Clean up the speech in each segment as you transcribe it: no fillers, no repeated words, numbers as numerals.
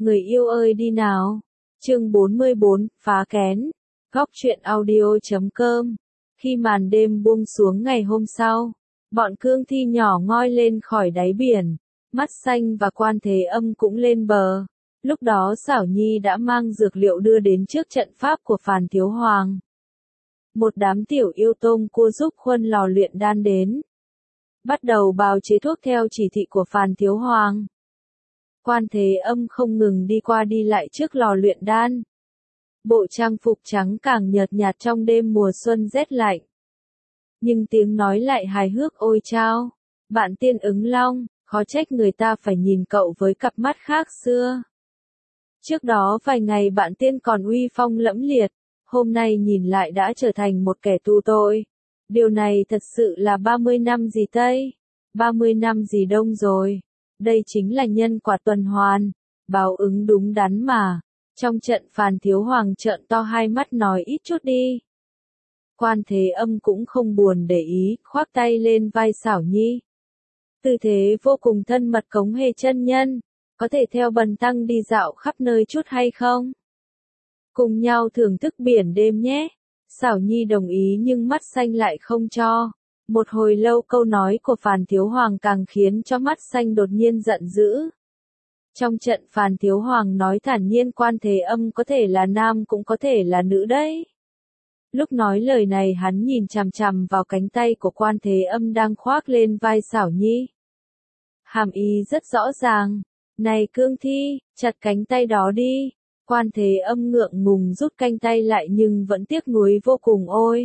Người yêu ơi đi nào. Chương 44, phá kén. Góc truyện audio.com. Khi màn đêm buông xuống ngày hôm sau, bọn cương thi nhỏ ngoi lên khỏi đáy biển, Mắt Xanh và Quan Thế Âm cũng lên bờ. Lúc đó Xảo Nhi đã mang dược liệu đưa đến trước trận pháp của Phàn Thiếu Hoàng. Một đám tiểu yêu tôm cua giúp Khuân lò luyện đan đến, bắt đầu bào chế thuốc theo chỉ thị của Phàn Thiếu Hoàng. Quan Thế Âm không ngừng đi qua đi lại trước lò luyện đan. Bộ trang phục trắng càng nhợt nhạt trong đêm mùa xuân rét lạnh. Nhưng tiếng nói lại hài hước ôi chao. Bạn Tiên Ứng Long, khó trách người ta phải nhìn cậu với cặp mắt khác xưa. Trước đó vài ngày bạn Tiên còn uy phong lẫm liệt, hôm nay nhìn lại đã trở thành một kẻ tù tội. Điều này thật sự là 30 năm gì Tây, 30 năm gì Đông rồi. Đây chính là nhân quả tuần hoàn, báo ứng đúng đắn mà. Trong trận Phàn Thiếu Hoàng trợn to hai mắt nói ít chút đi. Quan Thế Âm cũng không buồn để ý, khoác tay lên vai Xảo Nhi. Tư thế vô cùng thân mật Cống Hề chân nhân, có thể theo Bần Tăng đi dạo khắp nơi chút hay không? Cùng nhau thưởng thức biển đêm nhé. Xảo Nhi đồng ý nhưng Mắt Xanh lại không cho. Một hồi lâu câu nói của Phàn Thiếu Hoàng càng khiến cho Mắt Xanh đột nhiên giận dữ. Trong trận Phàn Thiếu Hoàng nói thản nhiên Quan Thế Âm có thể là nam cũng có thể là nữ đấy. Lúc nói lời này hắn nhìn chằm chằm vào cánh tay của Quan Thế Âm đang khoác lên vai Xảo Nhi. Hàm ý rất rõ ràng. Này cương thi, chặt cánh tay đó đi. Quan Thế Âm ngượng ngùng rút cánh tay lại nhưng vẫn tiếc nuối vô cùng ôi.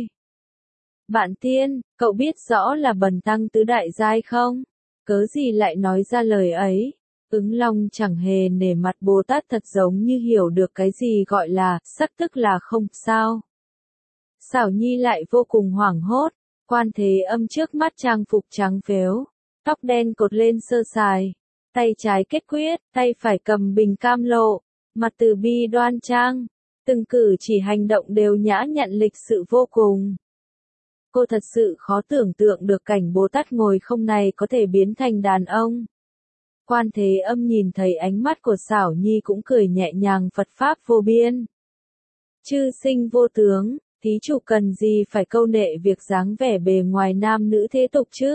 Bạn Tiên, cậu biết rõ là Bần Tăng tứ đại giai không? Cớ gì lại nói ra lời ấy? Ứng Long chẳng hề nể mặt Bồ Tát thật giống như hiểu được cái gì gọi là sắc tức là không sao. Xảo Nhi lại vô cùng hoảng hốt, Quan Thế Âm trước mắt trang phục trắng phếu, tóc đen cột lên sơ sài, tay trái kết quyết, tay phải cầm bình cam lộ, mặt từ bi đoan trang, từng cử chỉ hành động đều nhã nhặn lịch sự vô cùng. Cô thật sự khó tưởng tượng được cảnh Bồ Tát ngồi không này có thể biến thành đàn ông. Quan Thế Âm nhìn thấy ánh mắt của Xảo Nhi cũng cười nhẹ nhàng Phật pháp vô biên. Chư sinh vô tướng, thí chủ cần gì phải câu nệ việc dáng vẻ bề ngoài nam nữ thế tục chứ?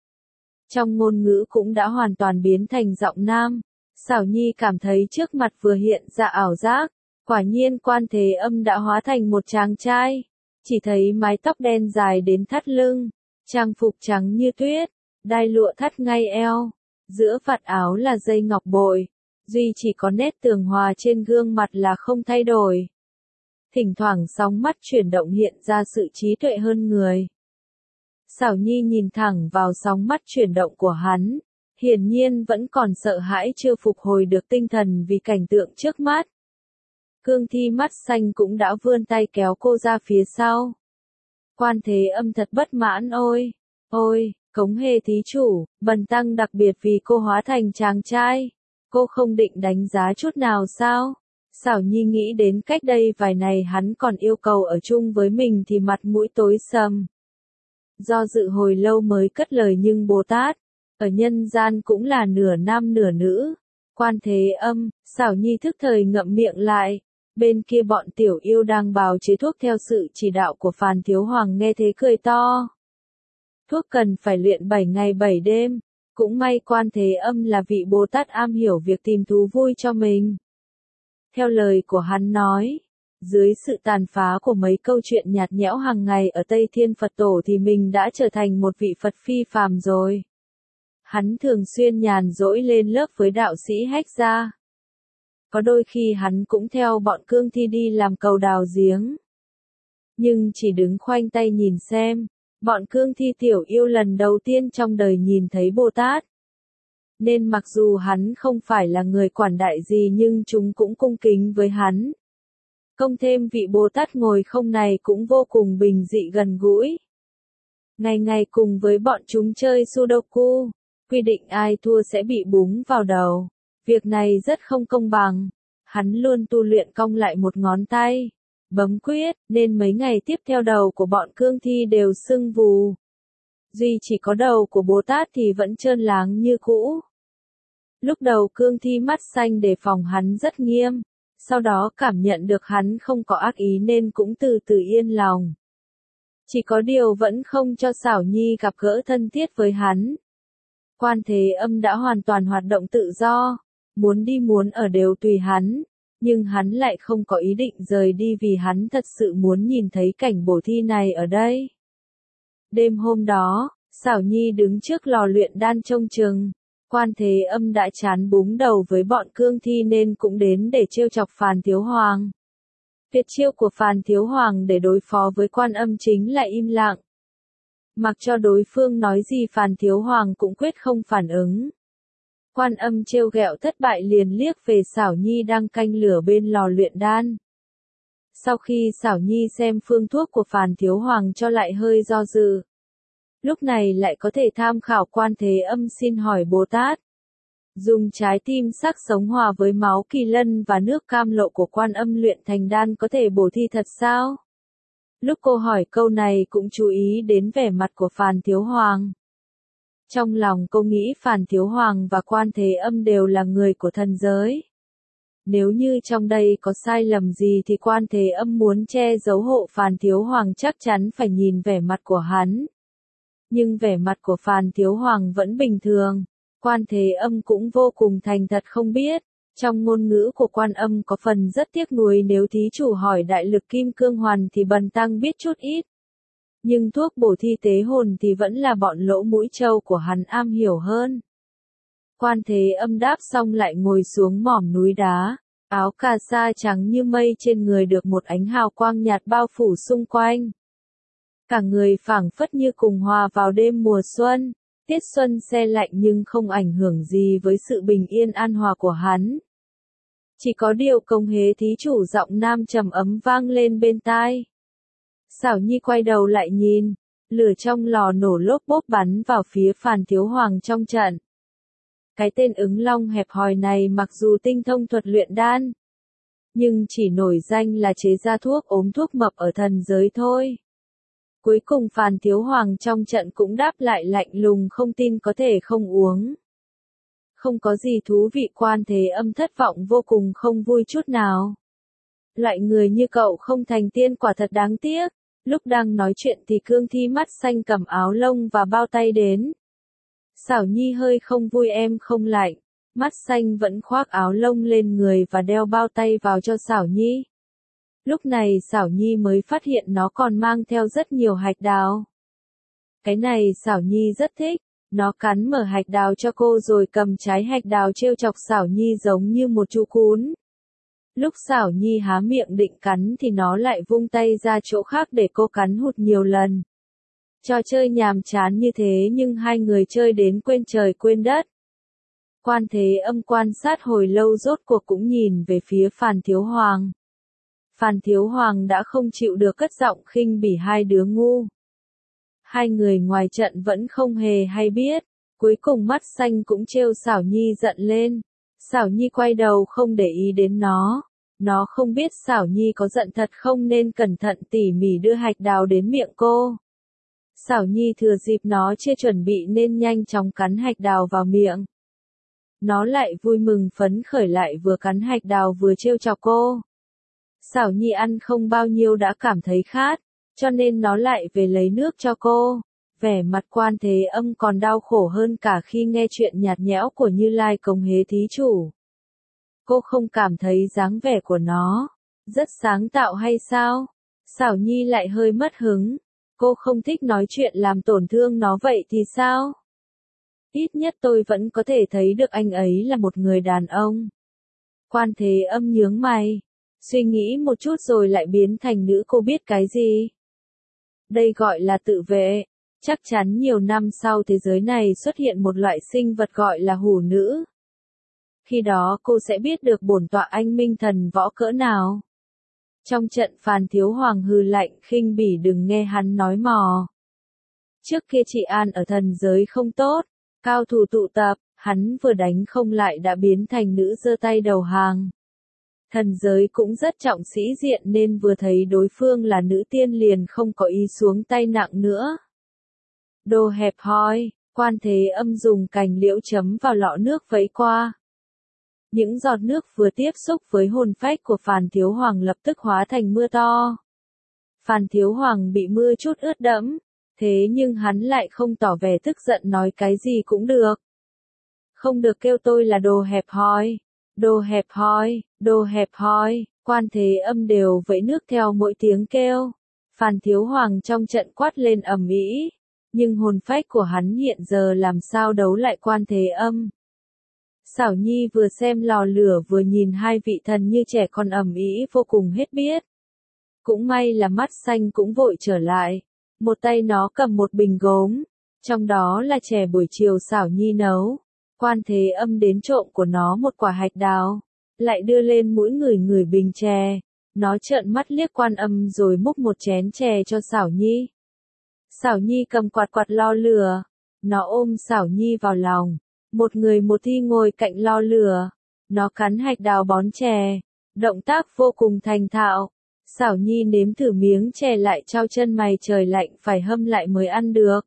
Trong ngôn ngữ cũng đã hoàn toàn biến thành giọng nam. Xảo Nhi cảm thấy trước mặt vừa hiện ra ảo giác, quả nhiên Quan Thế Âm đã hóa thành một chàng trai. Chỉ thấy mái tóc đen dài đến thắt lưng, trang phục trắng như tuyết, đai lụa thắt ngay eo, giữa vạt áo là dây ngọc bội, duy chỉ có nét tường hòa trên gương mặt là không thay đổi. Thỉnh thoảng sóng mắt chuyển động hiện ra sự trí tuệ hơn người. Xảo Nhi nhìn thẳng vào sóng mắt chuyển động của hắn, hiển nhiên vẫn còn sợ hãi chưa phục hồi được tinh thần vì cảnh tượng trước mắt. Cương thi Mắt Xanh cũng đã vươn tay kéo cô ra phía sau. Quan Thế Âm thật bất mãn ôi, ôi, Cống Hề thí chủ, Bần Tăng đặc biệt vì cô hóa thành chàng trai. Cô không định đánh giá chút nào sao? Xảo Nhi nghĩ đến cách đây vài ngày hắn còn yêu cầu ở chung với mình thì mặt mũi tối sầm. Do dự hồi lâu mới cất lời nhưng Bồ Tát, ở nhân gian cũng là nửa nam nửa nữ. Quan Thế Âm, Xảo Nhi thức thời ngậm miệng lại. Bên kia bọn tiểu yêu đang bào chế thuốc theo sự chỉ đạo của Phàn Thiếu Hoàng nghe thế cười to. Thuốc cần phải luyện 7 ngày 7 đêm. Cũng may Quan Thế Âm là vị Bồ Tát am hiểu việc tìm thú vui cho mình. Theo lời của hắn nói, dưới sự tàn phá của mấy câu chuyện nhạt nhẽo hàng ngày ở Tây Thiên Phật Tổ thì mình đã trở thành một vị Phật phi phàm rồi. Hắn thường xuyên nhàn rỗi lên lớp với đạo sĩ Hách Gia. Có đôi khi hắn cũng theo bọn cương thi đi làm cầu đào giếng. Nhưng chỉ đứng khoanh tay nhìn xem, bọn cương thi tiểu yêu lần đầu tiên trong đời nhìn thấy Bồ Tát. Nên mặc dù hắn không phải là người quản đại gì nhưng chúng cũng cung kính với hắn. Công thêm vị Bồ Tát ngồi không này cũng vô cùng bình dị gần gũi. Ngày ngày cùng với bọn chúng chơi Sudoku, quy định ai thua sẽ bị búng vào đầu. Việc này rất không công bằng. Hắn luôn tu luyện cong lại một ngón tay, bấm quyết, nên mấy ngày tiếp theo đầu của bọn cương thi đều sưng vù. Duy chỉ có đầu của Bồ Tát thì vẫn trơn láng như cũ. Lúc đầu cương thi mắt xanh đề phòng hắn rất nghiêm, sau đó cảm nhận được hắn không có ác ý nên cũng từ từ yên lòng. Chỉ có điều vẫn không cho Xảo Nhi gặp gỡ thân thiết với hắn. Quan Thế Âm đã hoàn toàn hoạt động tự do, muốn đi muốn ở đều tùy hắn, nhưng hắn lại không có ý định rời đi vì hắn thật sự muốn nhìn thấy cảnh bổ thi này ở đây. Đêm hôm đó, Xảo Nhi đứng trước lò luyện đan trông chừng. Quan Thế Âm đã chán búng đầu với bọn cương thi nên cũng đến để trêu chọc Phàn Thiếu Hoàng. Tuyệt chiêu của Phàn Thiếu Hoàng để đối phó với Quan Âm chính là im lặng. Mặc cho đối phương nói gì Phàn Thiếu Hoàng cũng quyết không phản ứng. Quan Âm trêu ghẹo thất bại liền liếc về Xảo Nhi đang canh lửa bên lò luyện đan. Sau khi Xảo Nhi xem phương thuốc của Phàn Thiếu Hoàng cho lại hơi do dự. Lúc này lại có thể tham khảo Quan Thế Âm xin hỏi Bồ Tát. Dùng trái tim sắc sống hòa với máu kỳ lân và nước cam lộ của Quan Âm luyện thành đan có thể bổ thi thật sao? Lúc cô hỏi câu này cũng chú ý đến vẻ mặt của Phàn Thiếu Hoàng. Trong lòng cô nghĩ Phàn Thiếu Hoàng và Quan Thế Âm đều là người của thần giới. Nếu như trong đây có sai lầm gì thì Quan Thế Âm muốn che giấu hộ Phàn Thiếu Hoàng chắc chắn phải nhìn vẻ mặt của hắn. Nhưng vẻ mặt của Phàn Thiếu Hoàng vẫn bình thường. Quan Thế Âm cũng vô cùng thành thật không biết. Trong ngôn ngữ của Quan Âm có phần rất tiếc nuối nếu thí chủ hỏi đại lực kim cương hoàn thì bần tăng biết chút ít. Nhưng thuốc bổ thi tế hồn thì vẫn là bọn lỗ mũi trâu của hắn am hiểu hơn. Quan Thế Âm đáp xong lại ngồi xuống mỏm núi đá. Áo cà sa trắng như mây trên người được một ánh hào quang nhạt bao phủ xung quanh. Cả người phảng phất như cùng hòa vào đêm mùa xuân. Tiết xuân se lạnh nhưng không ảnh hưởng gì với sự bình yên an hòa của hắn. Chỉ có điều Công Hế thí chủ giọng nam trầm ấm vang lên bên tai. Xảo Nhi quay đầu lại nhìn, lửa trong lò nổ lốp bốp bắn vào phía Phàn Thiếu Hoàng trong trận. Cái tên Ứng Long hẹp hòi này mặc dù tinh thông thuật luyện đan, nhưng chỉ nổi danh là chế ra thuốc ốm thuốc mập ở thần giới thôi. Cuối cùng Phàn Thiếu Hoàng trong trận cũng đáp lại lạnh lùng không tin có thể không uống. Không có gì thú vị. Quan Thế Âm thất vọng vô cùng không vui chút nào. Loại người như cậu không thành tiên quả thật đáng tiếc. Lúc đang nói chuyện thì cương thi mắt xanh cầm áo lông và bao tay đến. Xảo Nhi hơi không vui em không lạnh. Mắt xanh vẫn khoác áo lông lên người và đeo bao tay vào cho Xảo Nhi. Lúc này Xảo Nhi mới phát hiện nó còn mang theo rất nhiều hạch đào. Cái này Xảo Nhi rất thích. Nó cắn mở hạch đào cho cô rồi cầm trái hạch đào trêu chọc Xảo Nhi giống như một chú cún. Lúc Xảo Nhi há miệng định cắn thì nó lại vung tay ra chỗ khác để cô cắn hụt nhiều lần. Trò chơi nhàm chán như thế nhưng hai người chơi đến quên trời quên đất. Quan Thế Âm quan sát hồi lâu rốt cuộc cũng nhìn về phía Phàn Thiếu Hoàng. Phàn Thiếu Hoàng đã không chịu được cất giọng khinh bỉ hai đứa ngu. Hai người ngoài trận vẫn không hề hay biết, cuối cùng mắt xanh cũng trêu Xảo Nhi giận lên. Xảo Nhi quay đầu không để ý đến nó không biết Xảo Nhi có giận thật không nên cẩn thận tỉ mỉ đưa hạch đào đến miệng cô. Xảo Nhi thừa dịp nó chưa chuẩn bị nên nhanh chóng cắn hạch đào vào miệng. Nó lại vui mừng phấn khởi lại vừa cắn hạch đào vừa trêu chọc cô. Xảo Nhi ăn không bao nhiêu đã cảm thấy khát, cho nên nó lại về lấy nước cho cô. Vẻ mặt Quan Thế Âm còn đau khổ hơn cả khi nghe chuyện nhạt nhẽo của Như Lai Công Hế thí chủ. Cô không cảm thấy dáng vẻ của nó rất sáng tạo hay sao? Xảo Nhi lại hơi mất hứng. Cô không thích nói chuyện làm tổn thương nó vậy thì sao? Ít nhất tôi vẫn có thể thấy được anh ấy là một người đàn ông. Quan Thế Âm nhướng mày, suy nghĩ một chút rồi lại biến thành nữ. Cô biết cái gì? Đây gọi là tự vệ. Chắc chắn nhiều năm sau thế giới này xuất hiện một loại sinh vật gọi là hủ nữ. Khi đó cô sẽ biết được bổn tọa anh minh thần võ cỡ nào. Trong trận Phàn Thiếu Hoàng hừ lạnh khinh bỉ đừng nghe hắn nói mò. Trước kia trị an ở thần giới không tốt, cao thủ tụ tập, hắn vừa đánh không lại đã biến thành nữ giơ tay đầu hàng. Thần giới cũng rất trọng sĩ diện nên vừa thấy đối phương là nữ tiên liền không có ý xuống tay nặng nữa. Đồ hẹp hòi, Quan Thế Âm dùng cành liễu chấm vào lọ nước vẫy qua. Những giọt nước vừa tiếp xúc với hồn phách của Phàn Thiếu Hoàng lập tức hóa thành mưa to. Phàn Thiếu Hoàng bị mưa chút ướt đẫm, thế nhưng hắn lại không tỏ vẻ tức giận nói cái gì cũng được. Không được kêu tôi là đồ hẹp hòi, đồ hẹp hòi, đồ hẹp hòi, Quan Thế Âm đều vẫy nước theo mỗi tiếng kêu. Phàn Thiếu Hoàng trong trận quát lên ầm ĩ, nhưng hồn phách của hắn hiện giờ làm sao đấu lại Quan Thế Âm. Xảo Nhi vừa xem lò lửa vừa nhìn hai vị thần như trẻ con ầm ĩ vô cùng hết biết. Cũng may là Mắt Xanh cũng vội trở lại, một tay nó cầm một bình gốm, trong đó là chè buổi chiều Xảo Nhi nấu. Quan Thế Âm đến trộm của nó một quả hạch đào, lại đưa lên mũi người bình chè. Nó trợn mắt liếc Quan Âm rồi múc một chén chè cho Xảo Nhi. Xảo Nhi cầm quạt lo lửa, nó ôm Xảo Nhi vào lòng, một người một thi ngồi cạnh lo lửa. Nó cắn hạch đào bón chè, động tác vô cùng thành thạo. Xảo Nhi nếm thử miếng chè lại trao chân mày trời lạnh phải hâm lại mới ăn được.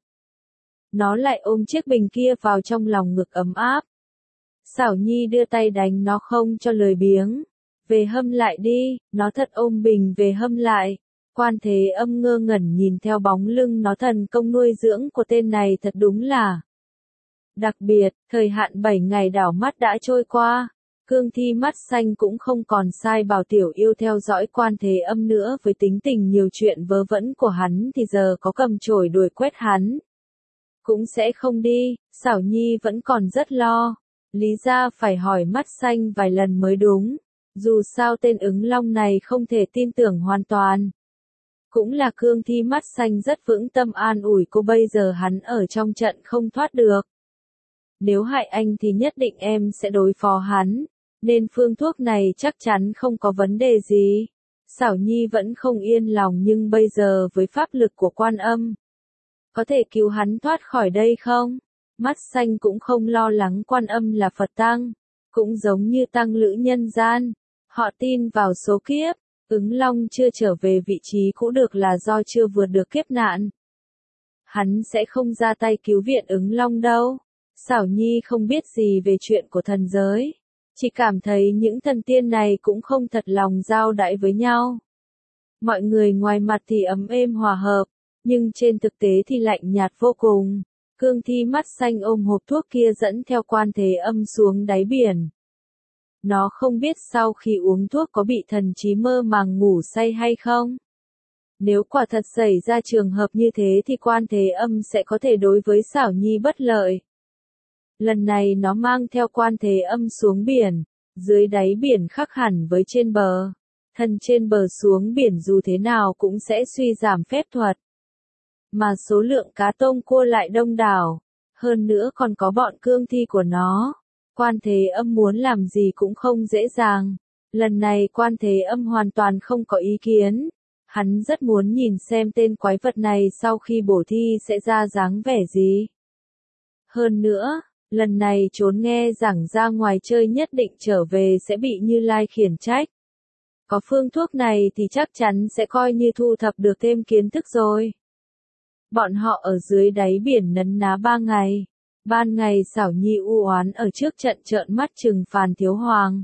Nó lại ôm chiếc bình kia vào trong lòng ngực ấm áp. Xảo Nhi đưa tay đánh nó không cho lười biếng. Về hâm lại đi, nó thật ôm bình về hâm lại. Quan Thế Âm ngơ ngẩn nhìn theo bóng lưng nó, thần công nuôi dưỡng của tên này thật đúng là đặc biệt. Thời hạn 7 ngày đảo mắt đã trôi qua. Cương thi Mắt Xanh cũng không còn sai bảo Tiểu Yêu theo dõi Quan Thế Âm nữa, với tính tình nhiều chuyện vớ vẩn của hắn thì giờ có cầm chổi đuổi quét hắn cũng sẽ không đi. Xảo Nhi vẫn còn rất lo, lý ra phải hỏi Mắt Xanh vài lần mới đúng. Dù sao tên ứng long này không thể tin tưởng hoàn toàn. Cũng là cương thi Mắt Xanh rất vững tâm an ủi cô, bây giờ hắn ở trong trận không thoát được. Nếu hại anh thì nhất định em sẽ đối phó hắn, nên phương thuốc này chắc chắn không có vấn đề gì. Xảo Nhi vẫn không yên lòng, nhưng bây giờ với pháp lực của Quan Âm, có thể cứu hắn thoát khỏi đây không? Mắt Xanh cũng không lo lắng, Quan Âm là Phật tăng, cũng giống như tăng lữ nhân gian. Họ tin vào số kiếp, ứng long chưa trở về vị trí cũ được là do chưa vượt được kiếp nạn. Hắn sẽ không ra tay cứu viện ứng long đâu. Xảo Nhi không biết gì về chuyện của thần giới, chỉ cảm thấy những thần tiên này cũng không thật lòng giao đãi với nhau. Mọi người ngoài mặt thì ấm êm hòa hợp, nhưng trên thực tế thì lạnh nhạt vô cùng. Cương thi Mắt Xanh ôm hộp thuốc kia dẫn theo Quan Thế Âm xuống đáy biển. Nó không biết sau khi uống thuốc có bị thần trí mơ màng ngủ say hay không. Nếu quả thật xảy ra trường hợp như thế thì Quan Thế Âm sẽ có thể đối với Xảo Nhi bất lợi. Lần này nó mang theo Quan Thế Âm xuống biển, dưới đáy biển khác hẳn với trên bờ. Thần trên bờ xuống biển dù thế nào cũng sẽ suy giảm phép thuật. Mà số lượng cá tôm cua lại đông đảo, hơn nữa còn có bọn cương thi của nó. Quan Thế Âm muốn làm gì cũng không dễ dàng. Lần này Quan Thế Âm hoàn toàn không có ý kiến. Hắn rất muốn nhìn xem tên quái vật này sau khi bổ thi sẽ ra dáng vẻ gì. Hơn nữa, lần này trốn nghe giảng ra ngoài chơi nhất định trở về sẽ bị Như Lai khiển trách. Có phương thuốc này thì chắc chắn sẽ coi như thu thập được thêm kiến thức rồi. Bọn họ ở dưới đáy biển nấn ná 3 ngày. Ban ngày Xảo Nhi u oán ở trước trận trợn mắt chừng Phàn Thiếu Hoàng.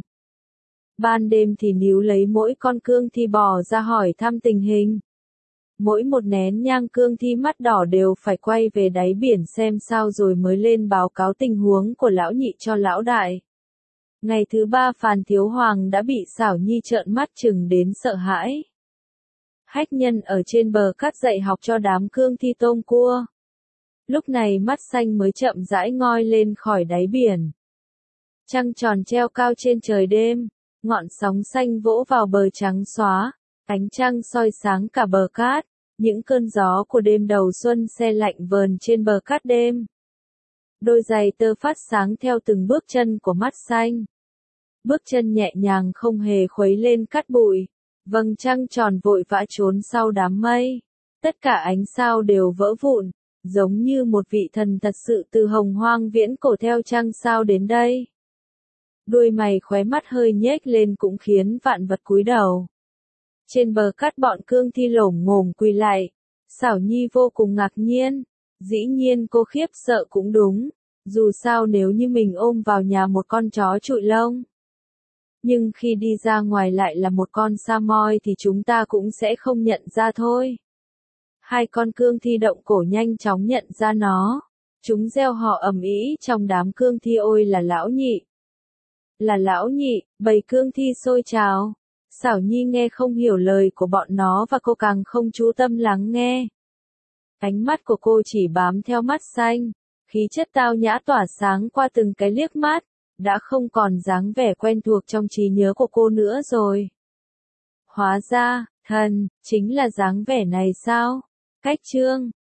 Ban đêm thì níu lấy mỗi con cương thi bò ra hỏi thăm tình hình. Mỗi một nén nhang cương thi mắt đỏ đều phải quay về đáy biển xem sao rồi mới lên báo cáo tình huống của lão nhị cho lão đại. Ngày thứ 3 Phàn Thiếu Hoàng đã bị Xảo Nhi trợn mắt chừng đến sợ hãi. Hách Nhân ở trên bờ cát dạy học cho đám cương thi tôm cua. Lúc này Mắt Xanh mới chậm rãi ngoi lên khỏi đáy biển. Trăng tròn treo cao trên trời đêm, ngọn sóng xanh vỗ vào bờ trắng xóa, ánh trăng soi sáng cả bờ cát, những cơn gió của đêm đầu xuân se lạnh vờn trên bờ cát đêm. Đôi giày tơ phát sáng theo từng bước chân của Mắt Xanh. Bước chân nhẹ nhàng không hề khuấy lên cát bụi, vầng trăng tròn vội vã trốn sau đám mây. Tất cả ánh sao đều vỡ vụn, giống như một vị thần thật sự từ hồng hoang viễn cổ theo trăng sao đến đây. Đuôi mày khóe mắt hơi nhếch lên cũng khiến vạn vật cúi đầu. Trên bờ cát bọn cương thi lổm ngổm quỳ lại. Xảo Nhi vô cùng ngạc nhiên. Dĩ nhiên cô khiếp sợ cũng đúng, dù sao nếu như mình ôm vào nhà một con chó trụi lông. Nhưng khi đi ra ngoài lại là một con Samoyed thì chúng ta cũng sẽ không nhận ra thôi. Hai con cương thi động cổ nhanh chóng nhận ra nó. Chúng reo hò ầm ĩ trong đám cương thi, ôi là lão nhị. Là lão nhị, bầy cương thi xôi trào. Xảo Nhi nghe không hiểu lời của bọn nó và cô càng không chú tâm lắng nghe. Ánh mắt của cô chỉ bám theo mắt xanh, khí chất tao nhã tỏa sáng qua từng cái liếc mắt, đã không còn dáng vẻ quen thuộc trong trí nhớ của cô nữa rồi. Hóa ra, thần, chính là dáng vẻ này sao? Cách chương